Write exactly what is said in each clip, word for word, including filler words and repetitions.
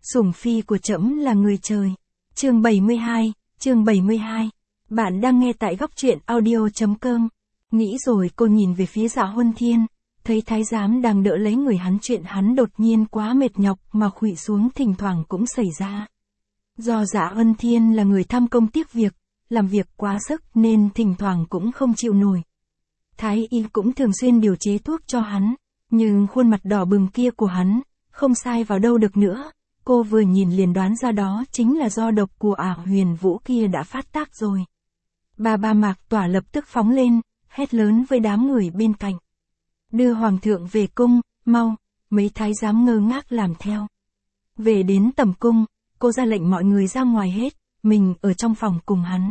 Sủng phi của trẫm là người trời. Chương bảy mươi hai, chương bảy mươi hai. Bạn đang nghe tại góc truyện audio chấm com. Nghĩ rồi cô nhìn về phía Dạ Huân Thiên, thấy thái giám đang đỡ lấy người hắn, chuyện hắn đột nhiên quá mệt nhọc mà khuỵu xuống thỉnh thoảng cũng xảy ra. Do Dạ Huân Thiên là người tham công tiếc việc, làm việc quá sức nên thỉnh thoảng cũng không chịu nổi. Thái y cũng thường xuyên điều chế thuốc cho hắn, nhưng khuôn mặt đỏ bừng kia của hắn, không sai vào đâu được nữa. Cô vừa nhìn liền đoán ra đó chính là do độc của ả Huyền Vũ kia đã phát tác rồi. Ba ba Mạc Tỏa lập tức phóng lên, hét lớn với đám người bên cạnh. Đưa hoàng thượng về cung, mau, mấy thái giám ngơ ngác làm theo. Về đến tầm cung, cô ra lệnh mọi người ra ngoài hết, mình ở trong phòng cùng hắn.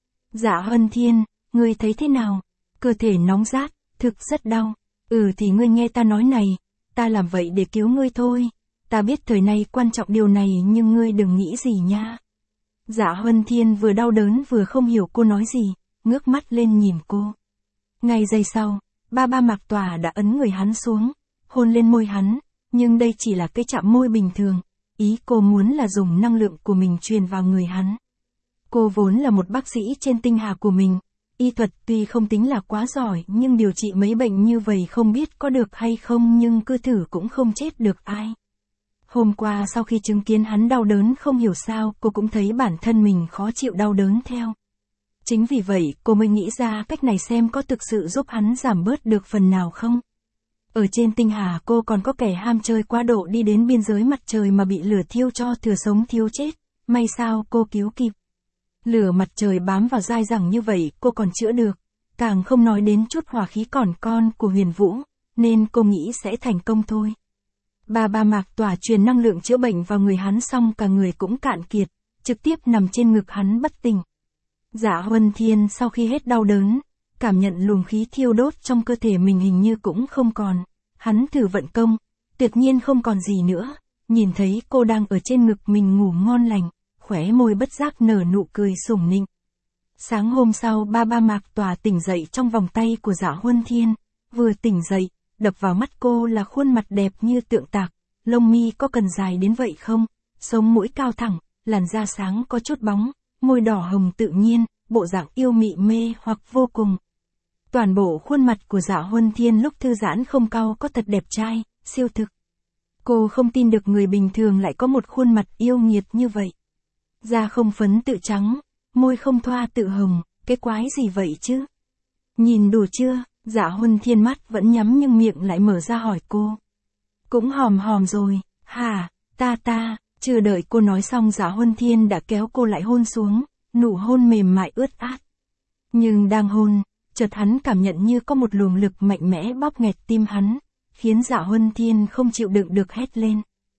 Dạ Huân Thiên, ngươi thấy thế nào? Cơ thể nóng rát, thực rất đau. Ừ thì ngươi nghe ta nói này, ta làm vậy để cứu ngươi thôi. Ta biết thời này quan trọng điều này nhưng ngươi đừng nghĩ gì nha. Dạ Huân Thiên vừa đau đớn vừa không hiểu cô nói gì, ngước mắt lên nhìn cô. Ngay giây sau, ba ba Mạc Tỏa đã ấn người hắn xuống, hôn lên môi hắn, nhưng đây chỉ là cái chạm môi bình thường, ý cô muốn là dùng năng lượng của mình truyền vào người hắn. Cô vốn là một bác sĩ trên tinh hà của mình, y thuật tuy không tính là quá giỏi nhưng điều trị mấy bệnh như vậy không biết có được hay không nhưng cứ thử cũng không chết được ai. Hôm qua sau khi chứng kiến hắn đau đớn không hiểu sao cô cũng thấy bản thân mình khó chịu đau đớn theo. Chính vì vậy cô mới nghĩ ra cách này xem có thực sự giúp hắn giảm bớt được phần nào không. Ở trên tinh hà cô còn có kẻ ham chơi quá độ đi đến biên giới mặt trời mà bị lửa thiêu cho thừa sống thiếu chết, may sao cô cứu kịp. Lửa mặt trời bám vào dai dẳng như vậy cô còn chữa được, càng không nói đến chút hỏa khí còn con của Huyền Vũ, nên cô nghĩ sẽ thành công thôi. Ba ba Mạc Tỏa truyền năng lượng chữa bệnh vào người hắn xong cả người cũng cạn kiệt, trực tiếp nằm trên ngực hắn bất tỉnh. Dạ Huân Thiên sau khi hết đau đớn, cảm nhận luồng khí thiêu đốt trong cơ thể mình hình như cũng không còn. Hắn thử vận công, tuyệt nhiên không còn gì nữa, nhìn thấy cô đang ở trên ngực mình ngủ ngon lành, khóe môi bất giác nở nụ cười sủng nịnh. Sáng hôm sau ba ba Mạc Tỏa tỉnh dậy trong vòng tay của Dạ Huân Thiên, vừa tỉnh dậy, đập vào mắt cô là khuôn mặt đẹp như tượng tạc, lông mi có cần dài đến vậy không, sống mũi cao thẳng, làn da sáng có chút bóng, môi đỏ hồng tự nhiên, bộ dạng yêu mị mê hoặc vô cùng. Toàn bộ khuôn mặt của Dạ Huân Thiên lúc thư giãn không cau có thật đẹp trai, siêu thực. Cô không tin được người bình thường lại có một khuôn mặt yêu nghiệt như vậy. Da không phấn tự trắng, môi không thoa tự hồng, cái quái gì vậy chứ? Nhìn đủ chưa? Dạ Huân Thiên mắt vẫn nhắm nhưng miệng lại mở ra hỏi cô. Cũng hòm hòm rồi, hả, ta ta, chưa đợi cô nói xong Dạ Huân Thiên đã kéo cô lại hôn xuống, nụ hôn mềm mại ướt át. Nhưng đang hôn, chợt hắn cảm nhận như có một luồng lực mạnh mẽ bóp nghẹt tim hắn, khiến Dạ Huân Thiên không chịu đựng được hét lên.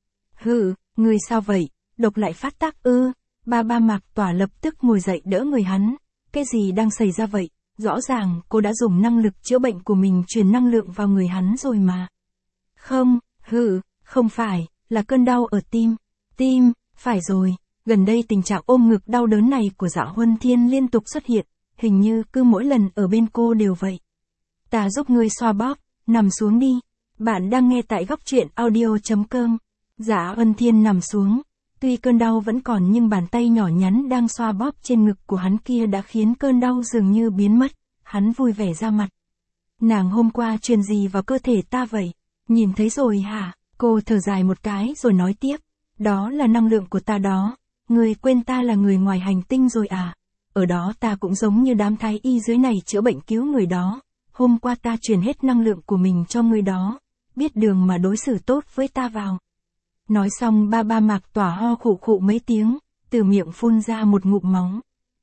Hừ, người sao vậy, độc lại phát tác ư? Ba ba Mạc Tỏa lập tức ngồi dậy đỡ người hắn, cái gì đang xảy ra vậy? Rõ ràng cô đã dùng năng lực chữa bệnh của mình truyền năng lượng vào người hắn rồi mà. Không, hừ, không phải, là cơn đau ở tim. Tim, phải rồi, gần đây tình trạng ôm ngực đau đớn này của Dạ Huân Thiên liên tục xuất hiện, hình như cứ mỗi lần ở bên cô đều vậy. Ta giúp ngươi xoa bóp, nằm xuống đi. Bạn đang nghe tại góc truyện audio chấm com. Dạ Huân Thiên nằm xuống. Tuy cơn đau vẫn còn nhưng bàn tay nhỏ nhắn đang xoa bóp trên ngực của hắn kia đã khiến cơn đau dường như biến mất, hắn vui vẻ ra mặt. Nàng hôm qua truyền gì vào cơ thể ta vậy? Nhìn thấy rồi hả? Cô thở dài một cái rồi nói tiếp. Đó là năng lượng của ta đó, người quên ta là người ngoài hành tinh rồi à? Ở đó ta cũng giống như đám thái y dưới này chữa bệnh cứu người đó. Hôm qua ta truyền hết năng lượng của mình cho người đó, biết đường mà đối xử tốt với ta vào. Nói xong ba ba Mạc Tỏa ho khụ khụ mấy tiếng, từ miệng phun ra một ngụm máu.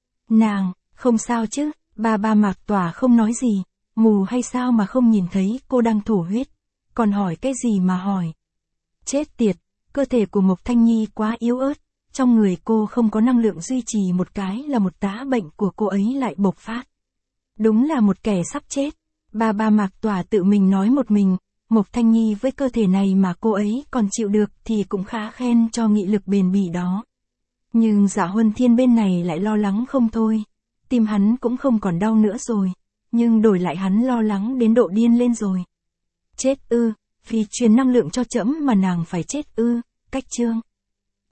Nàng, không sao chứ? Ba ba Mạc Tỏa không nói gì, mù hay sao mà không nhìn thấy cô đang thổ huyết, còn hỏi cái gì mà hỏi. Chết tiệt, cơ thể của Mộc Thanh Nhi quá yếu ớt, trong người cô không có năng lượng duy trì một cái là một tá bệnh của cô ấy lại bộc phát. Đúng là một kẻ sắp chết. Ba ba Mạc Tỏa tự mình nói một mình. Mộc Thanh Nhi với cơ thể này mà cô ấy còn chịu được thì cũng khá khen cho nghị lực bền bỉ đó. Nhưng Dạ Huân Thiên bên này lại lo lắng không thôi. Tim hắn cũng không còn đau nữa rồi, nhưng đổi lại hắn lo lắng đến độ điên lên rồi. Chết ư, vì truyền năng lượng cho trẫm mà nàng phải chết ư, cách chương.